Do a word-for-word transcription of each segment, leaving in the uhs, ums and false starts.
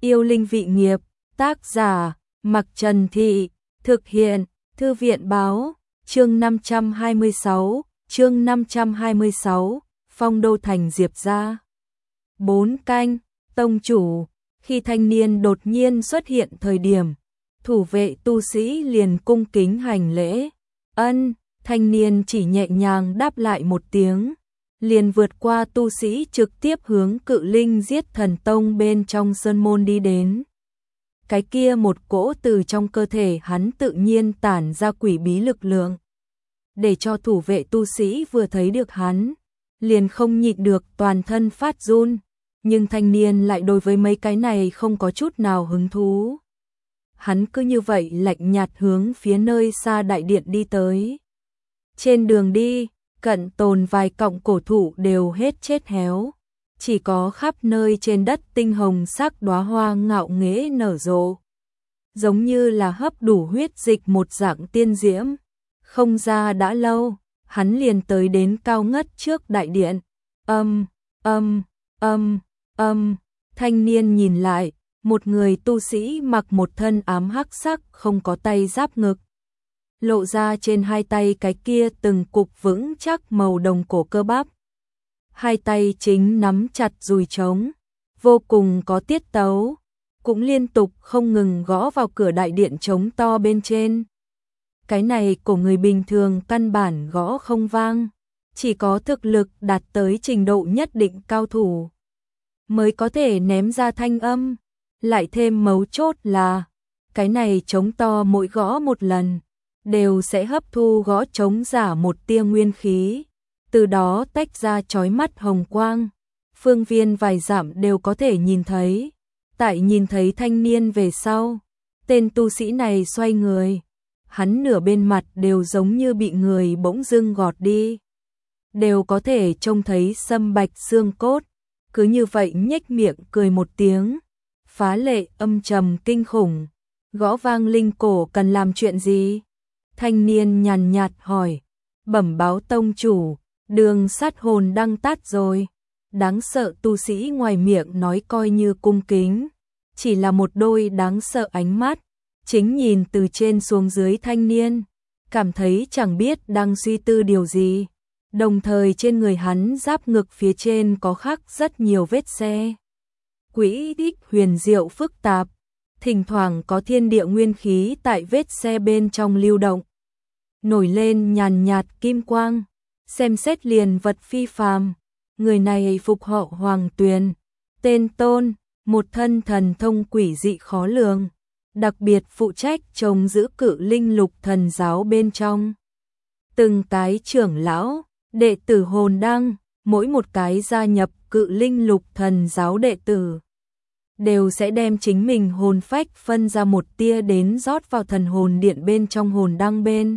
Yêu linh vị nghiệp, tác giả, Mặc Trần Thị, thực hiện, Thư viện báo, chương năm trăm hai mươi sáu, chương năm trăm hai mươi sáu, Phong Đô Thành Diệp gia. Bốn canh, tông chủ, khi thanh niên đột nhiên xuất hiện thời điểm, thủ vệ tu sĩ liền cung kính hành lễ. Ân, thanh niên chỉ nhẹ nhàng đáp lại một tiếng, liền vượt qua tu sĩ trực tiếp hướng Cự Linh Giết Thần Tông bên trong sơn môn đi đến. Cái kia một cỗ từ trong cơ thể hắn tự nhiên tản ra quỷ bí lực lượng, để cho thủ vệ tu sĩ vừa thấy được hắn, liền không nhịn được toàn thân phát run, nhưng thanh niên lại đối với mấy cái này không có chút nào hứng thú. Hắn cứ như vậy lạnh nhạt hướng phía nơi xa đại điện đi tới. Trên đường đi, cận tồn vài cọng cổ thụ đều hết chết héo, chỉ có khắp nơi trên đất tinh hồng sắc đóa hoa ngạo nghễ nở rộ, giống như là hấp đủ huyết dịch một dạng tiên diễm. Không ra đã lâu, hắn liền tới đến cao ngất trước đại điện. Âm, âm, âm, âm, thanh niên nhìn lại, một người tu sĩ mặc một thân ám hắc sắc không có tay giáp ngực, lộ ra trên hai tay cái kia từng cục vững chắc màu đồng cổ cơ bắp. Hai tay chính nắm chặt dùi trống, vô cùng có tiết tấu, cũng liên tục không ngừng gõ vào cửa đại điện trống to bên trên. Cái này của người bình thường căn bản gõ không vang, chỉ có thực lực đạt tới trình độ nhất định cao thủ mới có thể ném ra thanh âm. Lại thêm mấu chốt là, cái này trống to mỗi gõ một lần, đều sẽ hấp thu gõ trống giả một tia nguyên khí, từ đó tách ra chói mắt hồng quang, phương viên vài dặm đều có thể nhìn thấy. Tại nhìn thấy thanh niên về sau, tên tu sĩ này xoay người, hắn nửa bên mặt đều giống như bị người bỗng dưng gọt đi, đều có thể trông thấy sâm bạch xương cốt, cứ như vậy nhếch miệng cười một tiếng, phá lệ âm trầm kinh khủng. Gõ vang linh cổ cần làm chuyện gì? Thanh niên nhàn nhạt hỏi. Bẩm báo tông chủ, đường sát hồn đăng tát rồi. Đáng sợ tu sĩ ngoài miệng nói coi như cung kính, chỉ là một đôi đáng sợ ánh mắt, chính nhìn từ trên xuống dưới thanh niên, cảm thấy chẳng biết đang suy tư điều gì. Đồng thời trên người hắn giáp ngực phía trên có khắc rất nhiều vết xe. Quỹ đích huyền diệu phức tạp, thỉnh thoảng có thiên địa nguyên khí tại vết xe bên trong lưu động, nổi lên nhàn nhạt kim quang, xem xét liền vật phi phàm. Người này phục họ Hoàng Tuyền, tên Tôn, một thân thần thông quỷ dị khó lường, đặc biệt phụ trách trông giữ Cự Linh Lục Thần giáo bên trong. Từng cái trưởng lão, đệ tử hồn đăng, mỗi một cái gia nhập Cự Linh Lục Thần giáo đệ tử, đều sẽ đem chính mình hồn phách phân ra một tia đến rót vào thần hồn điện bên trong hồn đăng bên.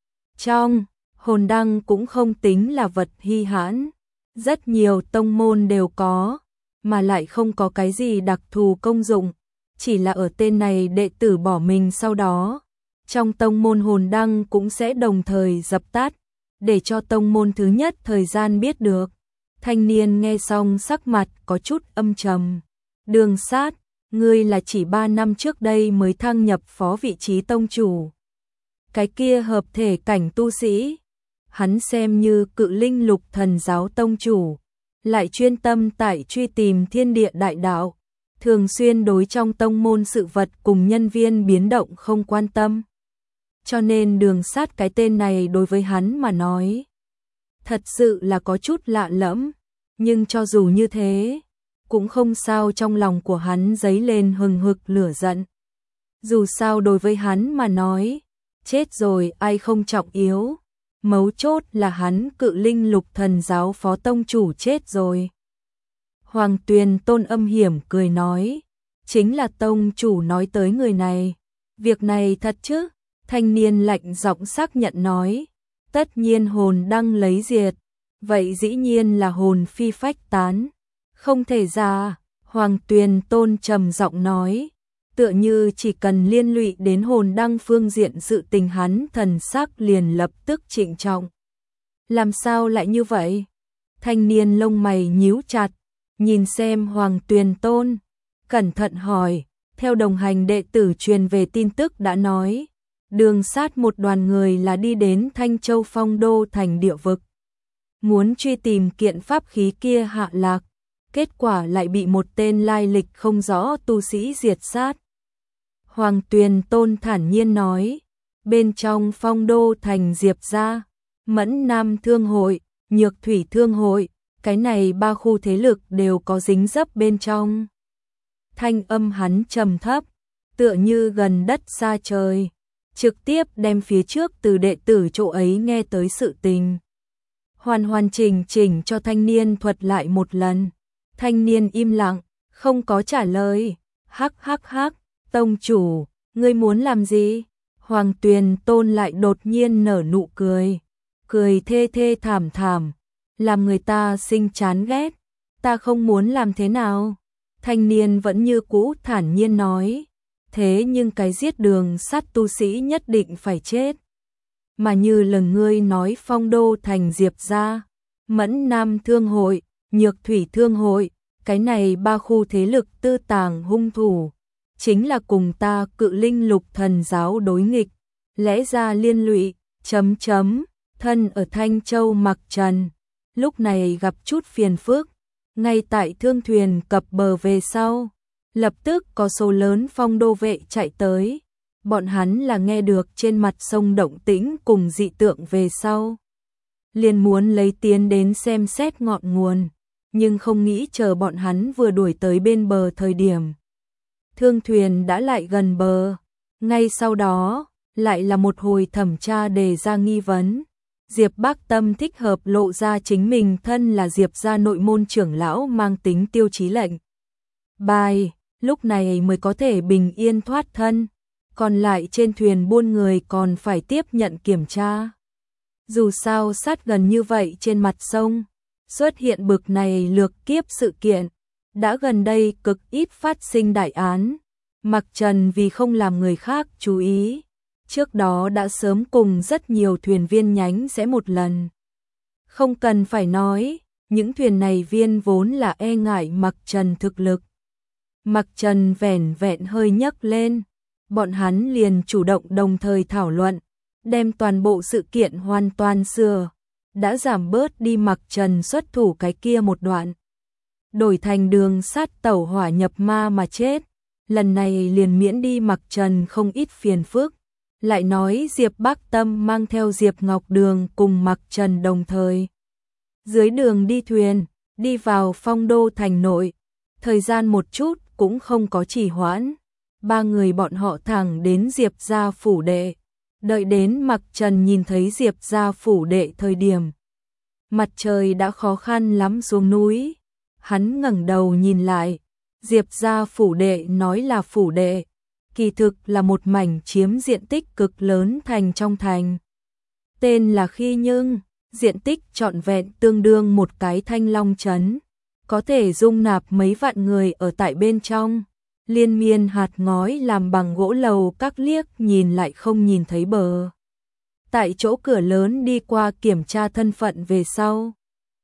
Trong, hồn đăng cũng không tính là vật hy hãn, rất nhiều tông môn đều có, mà lại không có cái gì đặc thù công dụng, chỉ là ở tên này đệ tử bỏ mình sau đó, trong tông môn hồn đăng cũng sẽ đồng thời dập tắt, để cho tông môn thứ nhất thời gian biết được. Thanh niên nghe xong sắc mặt có chút âm trầm. Đường Sát, ngươi là chỉ ba năm trước đây mới thăng nhập phó vị trí tông chủ. Cái kia hợp thể cảnh tu sĩ, hắn xem như Cự Linh Lục Thần giáo tông chủ, lại chuyên tâm tại truy tìm thiên địa đại đạo, thường xuyên đối trong tông môn sự vật cùng nhân viên biến động không quan tâm. Cho nên Đường Sát cái tên này đối với hắn mà nói, thật sự là có chút lạ lẫm, nhưng cho dù như thế, cũng không sao trong lòng của hắn dấy lên hừng hực lửa giận. Dù sao đối với hắn mà nói, chết rồi ai không trọng yếu, mấu chốt là hắn Cự Linh Lục Thần giáo phó tông chủ chết rồi. Hoàng Tuyền Tôn âm hiểm cười nói, chính là tông chủ nói tới người này. Việc này thật chứ? Thanh niên lạnh giọng xác nhận nói, tất nhiên hồn đăng lấy diệt, vậy dĩ nhiên là hồn phi phách tán. Không thể ra, Hoàng Tuyền Tôn trầm giọng nói, tựa như chỉ cần liên lụy đến hồn đăng phương diện sự tình hắn thần sắc liền lập tức trịnh trọng. Làm sao lại như vậy? Thanh niên lông mày nhíu chặt, nhìn xem Hoàng Tuyền Tôn, cẩn thận hỏi, theo đồng hành đệ tử truyền về tin tức đã nói, Đường Sát một đoàn người là đi đến Thanh Châu Phong Đô thành địa vực, muốn truy tìm kiện pháp khí kia hạ lạc, kết quả lại bị một tên lai lịch không rõ tu sĩ diệt sát. Hoàng Tuyền Tôn thản nhiên nói, bên trong Phong Đô thành Diệp gia, Mẫn Nam Thương hội, Nhược Thủy Thương hội, cái này ba khu thế lực đều có dính dấp bên trong. Thanh âm hắn trầm thấp, tựa như gần đất xa trời, trực tiếp đem phía trước từ đệ tử chỗ ấy nghe tới sự tình. Hoàn hoàn chỉnh chỉnh cho thanh niên thuật lại một lần. Thanh niên im lặng, không có trả lời. Hắc hắc hắc, tông chủ, ngươi muốn làm gì? Hoàng Tuyền Tôn lại đột nhiên nở nụ cười. Cười thê thê thảm thảm, làm người ta sinh chán ghét. Ta không muốn làm thế nào? Thanh niên vẫn như cũ thản nhiên nói. Thế nhưng cái giết Đường Sát tu sĩ nhất định phải chết. Mà như lời ngươi nói Phong Đô thành Diệp gia, Mẫn Nam Thương hội, Nhược Thủy Thương hội, cái này ba khu thế lực tư tàng hung thủ, chính là cùng ta Cự Linh Lục Thần giáo đối nghịch, lẽ ra liên lụy, chấm chấm, thân ở Thanh Châu Mặc Trần, lúc này gặp chút phiền phức, ngay tại thương thuyền cập bờ về sau, lập tức có số lớn Phong Đô vệ chạy tới. Bọn hắn là nghe được trên mặt sông động tĩnh cùng dị tượng về sau. Liền muốn lấy tiến đến xem xét ngọn nguồn, nhưng không nghĩ chờ bọn hắn vừa đuổi tới bên bờ thời điểm. Thương thuyền đã lại gần bờ, ngay sau đó, lại là một hồi thẩm tra đề ra nghi vấn. Diệp Bác Tâm thích hợp lộ ra chính mình thân là Diệp gia nội môn trưởng lão mang tính tiêu chí lệnh. Bài, lúc này mới có thể bình yên thoát thân. Còn lại trên thuyền buôn người còn phải tiếp nhận kiểm tra. Dù sao sát gần như vậy trên mặt sông, xuất hiện bực này lược kiếp sự kiện, đã gần đây cực ít phát sinh đại án. Mặc Trần vì không làm người khác chú ý, trước đó đã sớm cùng rất nhiều thuyền viên nhánh sẽ một lần. Không cần phải nói, những thuyền này viên vốn là e ngại Mặc Trần thực lực. Mặc Trần vẻn vẹn hơi nhấc lên. Bọn hắn liền chủ động đồng thời thảo luận, đem toàn bộ sự kiện hoàn toàn sửa, đã giảm bớt đi Mặc Trần xuất thủ cái kia một đoạn. Đổi thành Đường Sát tẩu hỏa nhập ma mà chết, lần này liền miễn đi Mặc Trần không ít phiền phức. Lại nói Diệp Bác Tâm mang theo Diệp Ngọc Đường cùng Mặc Trần đồng thời. Dưới đường đi thuyền, đi vào Phong Đô thành nội, thời gian một chút cũng không có trì hoãn. Ba người bọn họ thẳng đến Diệp gia phủ đệ, đợi đến Mặc Trần nhìn thấy Diệp gia phủ đệ thời điểm. Mặt trời đã khó khăn lắm xuống núi, hắn ngẩng đầu nhìn lại, Diệp gia phủ đệ nói là phủ đệ, kỳ thực là một mảnh chiếm diện tích cực lớn thành trong thành. Tên là Khi Nhưng, diện tích trọn vẹn tương đương một cái Thanh Long trấn, có thể dung nạp mấy vạn người ở tại bên trong. Liên miên hạt ngói làm bằng gỗ lầu các liếc nhìn lại không nhìn thấy bờ. Tại chỗ cửa lớn đi qua kiểm tra thân phận về sau.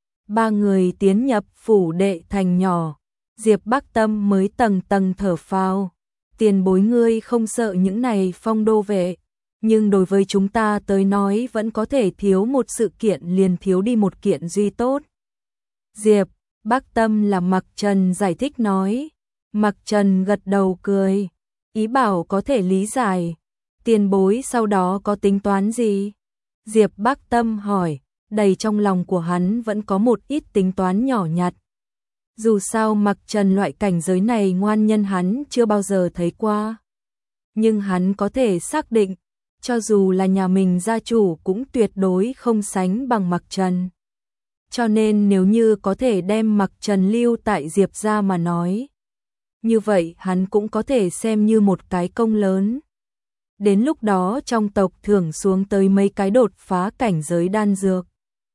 Ba người tiến nhập phủ đệ thành nhỏ. Diệp Bác Tâm mới tầng tầng thở phào. Tiền bối ngươi không sợ những này Phong Đô vệ. Nhưng đối với chúng ta tới nói vẫn có thể thiếu một sự kiện liền thiếu đi một kiện duy tốt. Diệp Bác Tâm là Mặc Trần giải thích nói. Mặc Trần gật đầu cười, ý bảo có thể lý giải. Tiền bối sau đó có tính toán gì? Diệp Bác Tâm hỏi, đầy trong lòng của hắn vẫn có một ít tính toán nhỏ nhặt. Dù sao Mặc Trần loại cảnh giới này ngoan nhân hắn chưa bao giờ thấy qua. Nhưng hắn có thể xác định, cho dù là nhà mình gia chủ cũng tuyệt đối không sánh bằng Mặc Trần. Cho nên nếu như có thể đem Mặc Trần lưu tại Diệp gia mà nói, như vậy hắn cũng có thể xem như một cái công lớn. Đến lúc đó trong tộc thưởng xuống tới mấy cái đột phá cảnh giới đan dược.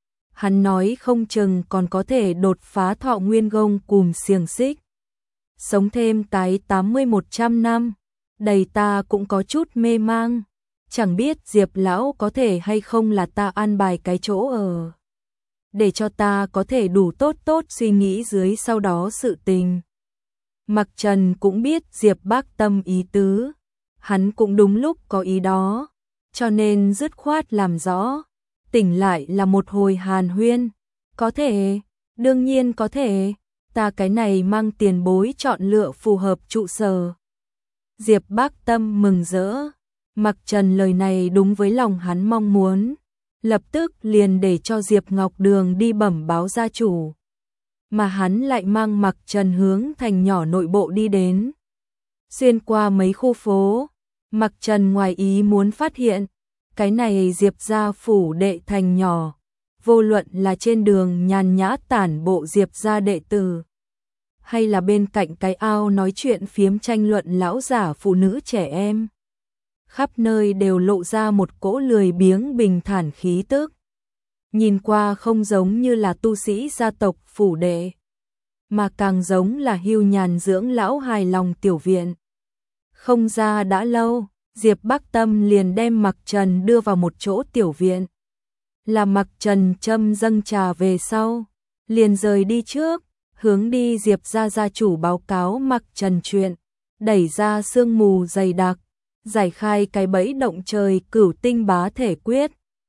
Hắn nói không chừng còn có thể đột phá thọ nguyên gông cùm xiềng xích. Sống thêm cái tám mươi một trăm năm, đầy ta cũng có chút mê mang. Chẳng biết Diệp lão có thể hay không là ta an bài cái chỗ ở. Để cho ta có thể đủ tốt tốt suy nghĩ dưới sau đó sự tình. Mặc Trần cũng biết Diệp Bác Tâm ý tứ, hắn cũng đúng lúc có ý đó, cho nên dứt khoát làm rõ, tỉnh lại là một hồi hàn huyên. Có thể, đương nhiên có thể, ta cái này mang tiền bối chọn lựa phù hợp trụ sở. Diệp Bác Tâm mừng rỡ, Mặc Trần lời này đúng với lòng hắn mong muốn, lập tức liền để cho Diệp Ngọc Đường đi bẩm báo gia chủ. Mà hắn lại mang Mặc Trần hướng thành nhỏ nội bộ đi đến. Xuyên qua mấy khu phố, Mặc Trần ngoài ý muốn phát hiện, cái này Diệp gia phủ đệ thành nhỏ, vô luận là trên đường nhàn nhã tản bộ Diệp gia đệ tử, hay là bên cạnh cái ao nói chuyện phiếm tranh luận lão giả phụ nữ trẻ em, khắp nơi đều lộ ra một cỗ lười biếng bình thản khí tức. Nhìn qua không giống như là tu sĩ gia tộc phủ đệ, mà càng giống là hưu nhàn dưỡng lão hài lòng tiểu viện. Không ra đã lâu, Diệp Bác Tâm liền đem Mặc Trần đưa vào một chỗ tiểu viện. Là Mặc Trần châm dâng trà về sau, liền rời đi trước, hướng đi Diệp gia gia chủ báo cáo Mặc Trần chuyện, đẩy ra sương mù dày đặc, giải khai cái bẫy động trời cửu tinh bá thể quyết.